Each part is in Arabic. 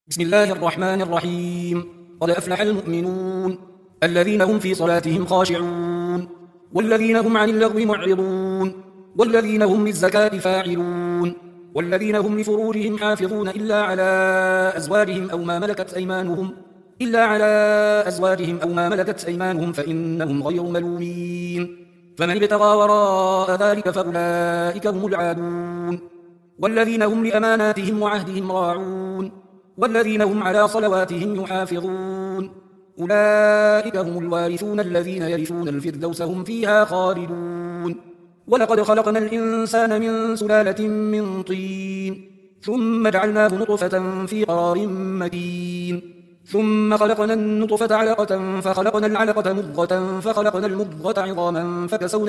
بسم الله الرحمن الرحيم. قد أفلح المؤمنون الذين هم في صلاتهم خاشعون والذين هم عن اللغو معرضون والذين هم للزكاة فاعلون والذين هم لفروجهم حافظون إلا على أزواجهم أو ما ملكت أيمانهم فإنهم غير ملومين. فمن ابتغى وراء ذلك فأولئك هم العادون والذين هم لأماناتهم وعهدهم راعون والذين هم على صلواتهم يحافظون أولئك هم الوارثون الذين يرثون الفردوس هم فيها خالدون. ولقد خلقنا الإنسان من سلالة من طين ثم جعلناه نطفة في قرار مكين ثم خلقنا النطفة علقة فخلقنا العلقة مضغة فخلقنا المضغة عظاما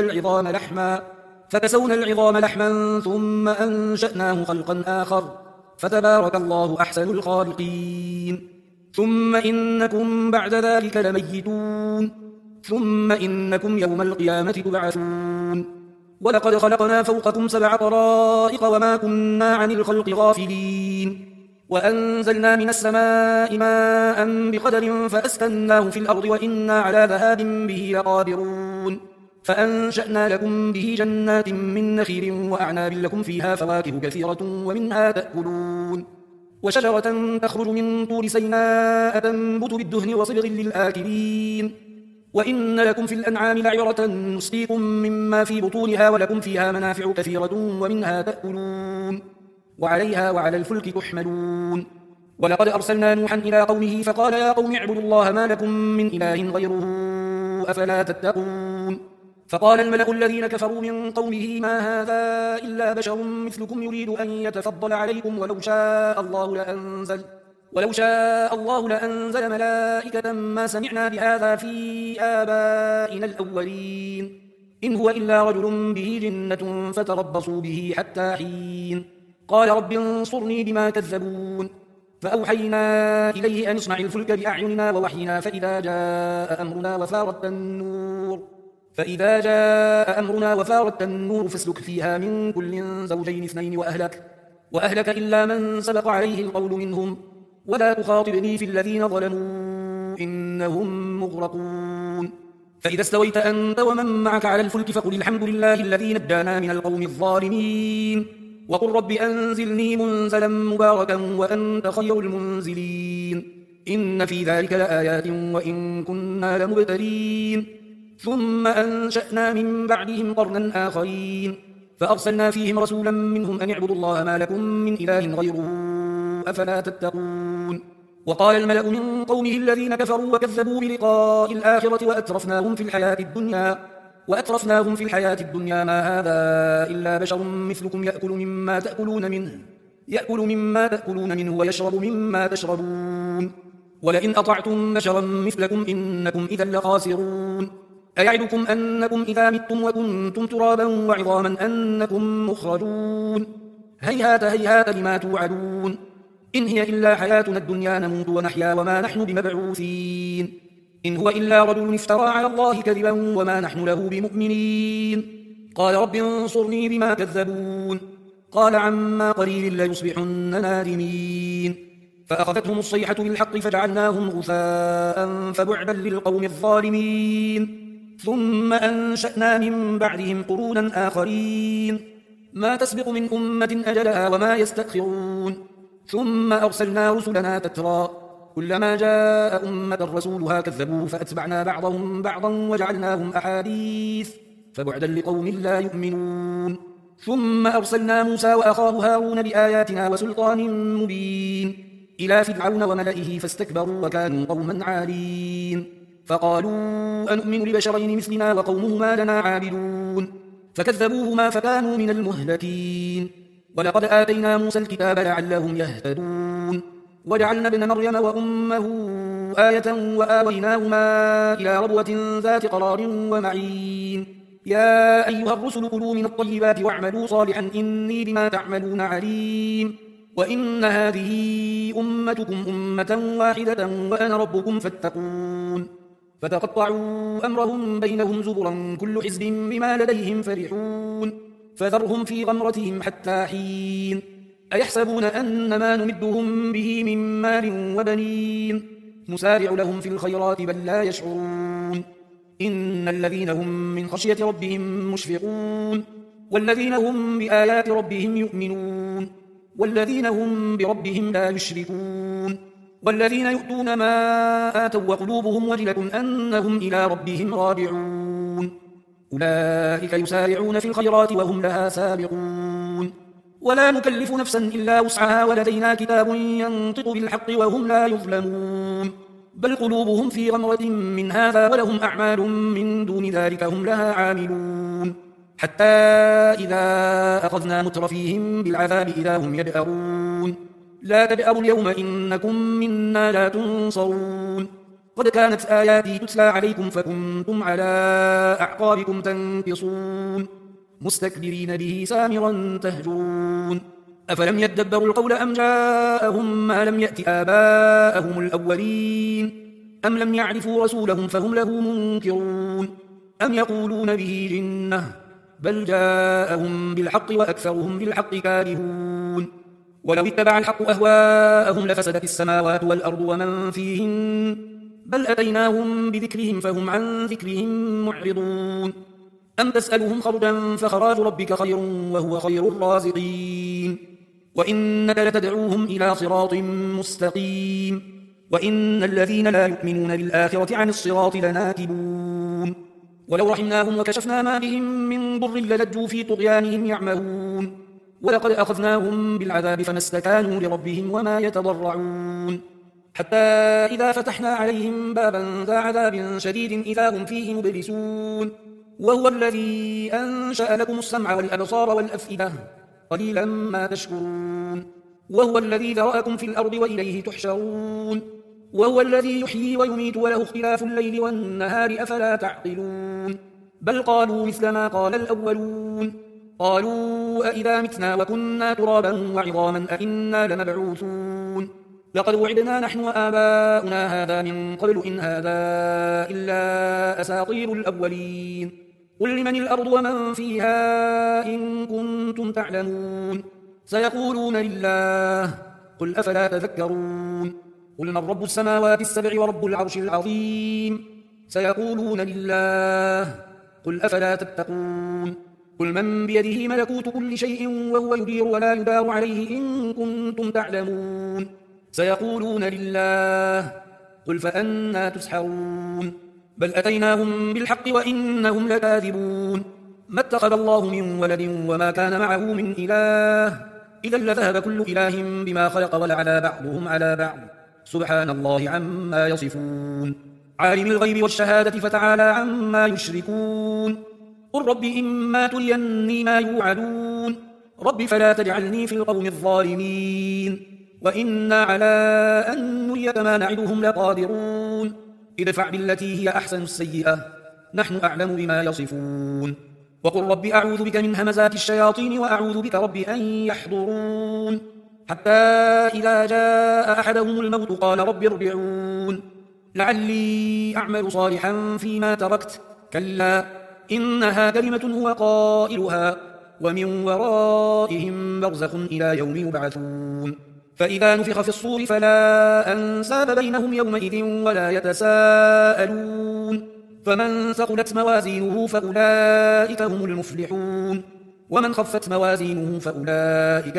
فكسونا العظام لحما ثم أنشأناه خلقا آخر فتبارك الله أحسن الخالقين. ثم إنكم بعد ذلك لميتون ثم إنكم يوم القيامة تبعثون. ولقد خلقنا فوقكم 7 طرائق وما كنا عن الخلق غافلين وأنزلنا من السماء ماء بقدر فأسكناه في الأرض وإنا على ذهاب به لقادرون. فأنشأنا لكم به جنات من نخيل وأعناب لكم فيها فواكه كثيرة ومنها تأكلون وشجرة تخرج من طور سيناء تنبت بالدهن وصبغ للآكلين. وإن لكم في الأنعام لعبرة نسقيكم مما في بطونها ولكم فيها منافع كثيرة ومنها تأكلون وعليها وعلى الفلك تحملون. ولقد أرسلنا نوحا إلى قومه فقال يا قوم اعبدوا الله ما لكم من إله غيره أفلا تتقون. فقال الملأ الذين كفروا من قومه ما هذا إلا بشر مثلكم يريد أن يتفضل عليكم ولو شاء الله لأنزل ملائكة ما سمعنا بهذا في آبائنا الأولين إن هو إلا رجل به جنة فتربصوا به حتى حين. قال رب انصرني بما كذبون. فأوحينا إليه أن اصنع الفلك بأعيننا ووحينا فإذا جاء أمرنا وفارت النور فاسلك فيها من كل زوجين 2 وأهلك إلا من سبق عليه القول منهم ولا تخاطبني في الذين ظلموا إنهم مغرقون. فإذا استويت أنت ومن معك على الفلك فقل الحمد لله الذي نجانا من القوم الظالمين وقل رب أنزلني منزلا مباركا وأنت خير المنزلين إن في ذلك لآيات وإن كنا لمبتلين. ثم أنشأنا من بعدهم قرنا آخرين فأرسلنا فيهم رسولا منهم أن اعبدوا الله ما لكم من إله غيره أفلا تتقون. وقال الملأ من قومه الذين كفروا وكذبوا بلقاء الآخرة وأترفناهم في الحياة الدنيا ما هذا إلا بشر مثلكم يأكل مما تأكلون منه ويشرب مما تشربون ولئن أطعتم بشرا مثلكم إنكم إذا لخاسرون. أيعدكم أنكم إذا متم وكنتم ترابا وعظاما أنكم مخرجون هيهات هيهات لما توعدون إن هي إلا حياتنا الدنيا نموت ونحيا وما نحن بمبعوثين إن هو إلا رجل افترى على الله كذبا وما نحن له بمؤمنين. قال رب انصرني بما كذبون. قال عما قليل ليصبحن نادمين. فأخذتهم الصيحة بالحق فجعلناهم غثاء فبعدا للقوم الظالمين. ثم أنشأنا من بعدهم قرونا آخرين ما تسبق من أمة أجلها وما يستأخرون. ثم أرسلنا رسلنا تترى كلما جاء أمة رسولها كذبوه فأتبعنا بعضهم بعضا وجعلناهم أحاديث فبعدا لقوم لا يؤمنون. ثم أرسلنا موسى وأخاه هارون بآياتنا وسلطان مبين إلى فرعون وملئه فاستكبروا وكانوا قوما عالين فقالوا أنؤمن لبشرين مثلنا وقومهما لنا عابدون فكذبوهما فكانوا من المهلكين. ولقد آتينا موسى الكتاب لعلهم يهتدون وجعلنا ابن مريم وأمه آية وآويناهما إلى ربوة ذات قرار ومعين. يا أيها الرسل كلوا من الطيبات واعملوا صالحا إني بما تعملون عليم. وإن هذه أمتكم أمة واحدة وأنا ربكم فاتقون. فتقطعوا أمرهم بينهم زبرا كل حزب بما لديهم فرحون فذرهم في غمرتهم حتى حين. أيحسبون أن ما نمدهم به من مال وبنين نسارع لهم في الخيرات بل لا يشعرون إن الذين هم من خشية ربهم مشفقون والذين هم بآيات ربهم يؤمنون والذين هم بربهم لا يشركون والذين يؤتون ما آتوا وقلوبهم وجلة أنهم إلى ربهم راجعون أولئك يسارعون في الخيرات وهم لها سابقون ولا نكلف نفسا إلا وسعها ولدينا كتاب ينطق بالحق وهم لا يظلمون بل قلوبهم في غمرة من هذا ولهم أعمال من دون ذلك هم لها عاملون حتى إذا أخذنا مترفيهم بالعذاب إذا هم يجأرون لا تجأروا اليوم إنكم منا لا تنصرون قد كانت آياتي تتلى عليكم فكنتم على أعقابكم تنكصون مستكبرين به سامرا تهجرون أفلم يدبروا القول أم جاءهم ما لم يأت آباءهم الأولين أم لم يعرفوا رسولهم فهم له منكرون أم يقولون به جنة بل جاءهم بالحق وأكثرهم بالحق كارهون ولو اتبع الحق أهواءهم لفسدت السماوات والأرض ومن فيهن بل أتيناهم بذكرهم فهم عن ذكرهم معرضون أم تسألهم خرجا فخراج ربك خير وهو خير الرازقين وإنك لتدعوهم إلى صراط مستقيم وإن الذين لا يؤمنون بالآخرة عن الصراط لناكبون ولو رحمناهم وكشفنا ما بهم من ضر للجوا في طغيانهم يعمهون ولقد أخذناهم بالعذاب فما استكانوا لربهم وما يتضرعون حتى إذا فتحنا عليهم بابا ذا عذاب شديد إذا هم فيه مبلسون وهو الذي أنشأ لكم السمع والأبصار والأفئدة قليلا ما تشكرون وهو الذي ذرأكم في الأرض وإليه تحشرون وهو الذي يحيي ويميت وله اختلاف الليل والنهار أفلا تعقلون بل قالوا مثل ما قال الأولون قالوا أئذا متنا وكنا ترابا وعظاما أئنا لمبعوثون لقد وعدنا نحن وآباؤنا هذا من قبل إن هذا إلا أساطير الأولين قل لمن الأرض ومن فيها إن كنتم تعلمون سيقولون لله قل أفلا تذكرون قل من رب السماوات السبع ورب العرش العظيم سيقولون لله قل أفلا تتقون قل من بيده ملكوت كل شيء وهو يدير ولا يدار عليه إن كنتم تعلمون سيقولون لله قل فأنى تسحرون بل أتيناهم بالحق وإنهم لكاذبون ما اتخذ الله من ولد وما كان معه من إله إذا لذهب كل إله بما خلق ولعلى بعضهم على بعض سبحان الله عما يصفون عالم الغيب والشهادة فتعالى عما يشركون قل رب إما تريني ما يوعدون رب فلا تجعلني في القوم الظالمين وإنا على أن نريك ما نعدهم لقادرون ادفع بالتي هي أحسن السيئة نحن أعلم بما يصفون وقل رب أعوذ بك من همزات الشياطين وأعوذ بك رب أن يحضرون حتى إذا جاء أحدهم الموت قال رب ارجعون لعلي أعمل صالحا فيما تركت كلا إنها كلمة هو قائلها ومن ورائهم برزخ إلى يوم يبعثون فإذا نفخ في الصور فلا أنساب بينهم يومئذ ولا يتساءلون فمن ثقلت موازينه فأولئك هم المفلحون ومن خفت موازينه فأولئك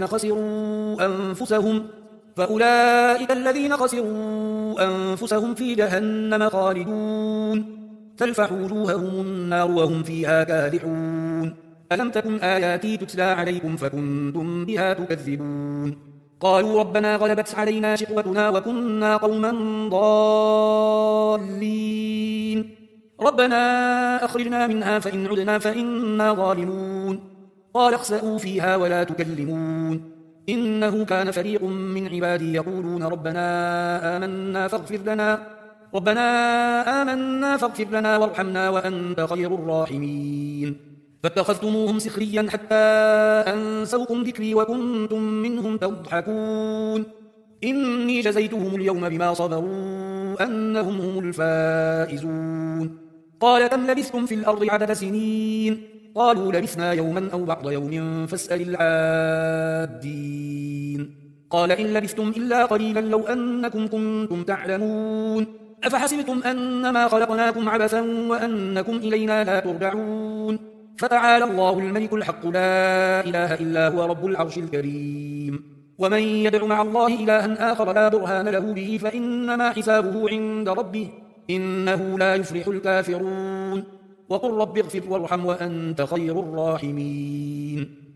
الذين خسروا أنفسهم في جهنم خالدون تلفح وجوههم النار وهم فيها كادحون ألم تكن آياتي تتلى عليكم فكنتم بها تكذبون قالوا ربنا غلبت علينا شقوتنا وكنا قوما ضالين ربنا أخرجنا منها فإن عدنا فإنا ظالمون قال اخسئوا فيها ولا تكلمون إنه كان فريق من عبادي يقولون ربنا آمنا فاغفر لنا وارحمنا وأنت خير الراحمين فاتخذتموهم سخريا حتى أنسوكم ذكري وكنتم منهم تضحكون إني جزيتهم اليوم بما صبروا أنهم هم الفائزون قال كم لبثتم في الأرض عدد سنين قالوا لبثنا يوما أو بعض يوم فاسأل العادين قال إن لبثتم إلا قليلا لو أنكم كنتم تعلمون أفحسبتم أنما خلقناكم عبثا وأنكم إلينا لا ترجعون فتعالى الله الملك الحق لا إله إلا هو رب العرش الكريم ومن يدع مع الله إلها آخر لا برهان له به فإنما حسابه عند ربه إنه لا يفلح الكافرون وقل رب اغفر وارحم وأنت خير الراحمين